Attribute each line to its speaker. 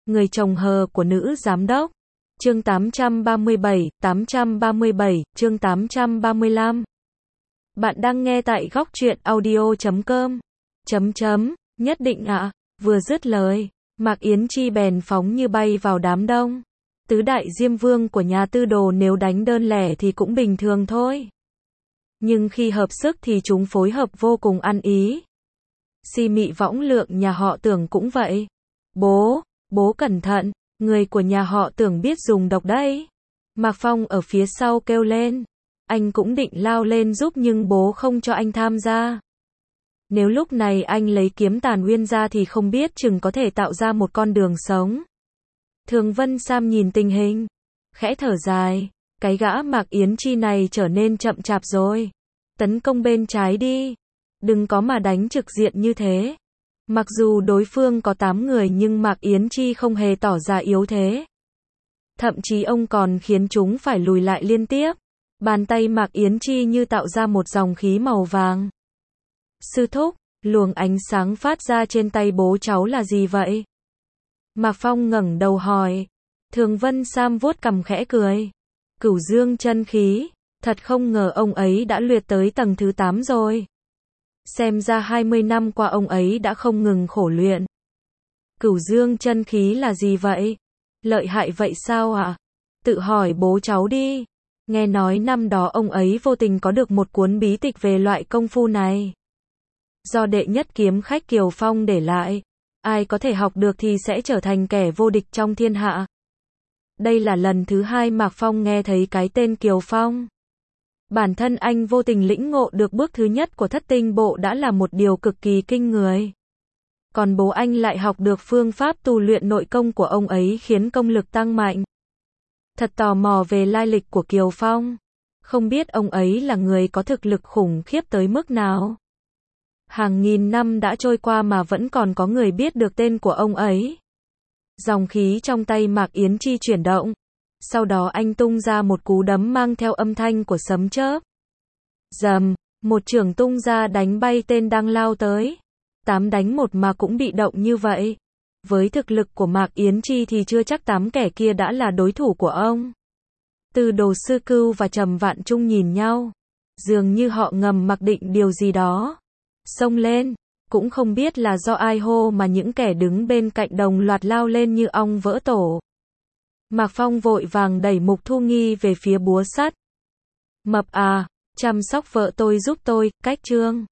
Speaker 1: Người chồng hờ của nữ giám đốc. Chương 837, chương 835. Bạn đang nghe tại góc truyện audio.com. Nhất định ạ. Vừa dứt lời, Mạc Yến Chi bèn phóng như bay vào đám đông. Tứ đại diêm vương của nhà tư đồ nếu đánh đơn lẻ thì cũng bình thường thôi. Nhưng khi hợp sức thì chúng phối hợp vô cùng ăn ý. Si Mị Võng Lượng nhà họ Tưởng cũng vậy. Bố cẩn thận, người của nhà họ Tưởng biết dùng độc đấy. Mạc Phong ở phía sau kêu lên. Anh cũng định lao lên giúp nhưng bố không cho anh tham gia. Nếu lúc này anh lấy kiếm Tàn Uyên ra thì không biết chừng có thể tạo ra một con đường sống. Thường Vân Sam nhìn tình hình, khẽ thở dài, cái gã Mạc Yến Chi này trở nên chậm chạp rồi. Tấn công bên trái đi, đừng có mà đánh trực diện như thế. Mặc dù đối phương có 8 người nhưng Mạc Yến Chi không hề tỏ ra yếu thế. Thậm chí ông còn khiến chúng phải lùi lại liên tiếp. Bàn tay Mạc Yến Chi như tạo ra một dòng khí màu vàng. Sư thúc, luồng ánh sáng phát ra trên tay bố cháu là gì vậy? Mạc Phong ngẩng đầu hỏi. Thường Vân Sam vuốt cằm khẽ cười. Cửu dương chân khí, thật không ngờ ông ấy đã luyện tới tầng thứ 8 rồi. Xem ra 20 năm qua ông ấy đã không ngừng khổ luyện. Cửu dương chân khí là gì vậy? Lợi hại vậy sao ạ? Tự hỏi bố cháu đi. Nghe nói năm đó ông ấy vô tình có được một cuốn bí tịch về loại công phu này. Do đệ nhất kiếm khách Kiều Phong để lại. Ai có thể học được thì sẽ trở thành kẻ vô địch trong thiên hạ. Đây là lần thứ 2 Mạc Phong nghe thấy cái tên Kiều Phong. Bản thân anh vô tình lĩnh ngộ được bước thứ nhất của thất tinh bộ đã là một điều cực kỳ kinh người. Còn bố anh lại học được phương pháp tu luyện nội công của ông ấy khiến công lực tăng mạnh. Thật tò mò về lai lịch của Kiều Phong. Không biết ông ấy là người có thực lực khủng khiếp tới mức nào. Hàng nghìn năm đã trôi qua mà vẫn còn có người biết được tên của ông ấy. Dòng khí trong tay Mạc Yến Chi chuyển động. Sau đó anh tung ra một cú đấm mang theo âm thanh của sấm chớp. Rầm, một chưởng tung ra đánh bay tên đang lao tới. 8 đánh 1 mà cũng bị động như vậy. Với thực lực của Mạc Yến Chi thì chưa chắc 8 kẻ kia đã là đối thủ của ông. Từ Đồ Sư Cưu và Trầm Vạn Trung nhìn nhau. Dường như họ ngầm mặc định điều gì đó. Xông lên, cũng không biết là do ai hô mà những kẻ đứng bên cạnh đồng loạt lao lên như ong vỡ tổ. Mạc Phong vội vàng đẩy Mục Thu Nghi về phía búa sắt. Mập à, chăm sóc vợ tôi giúp tôi, cách chương.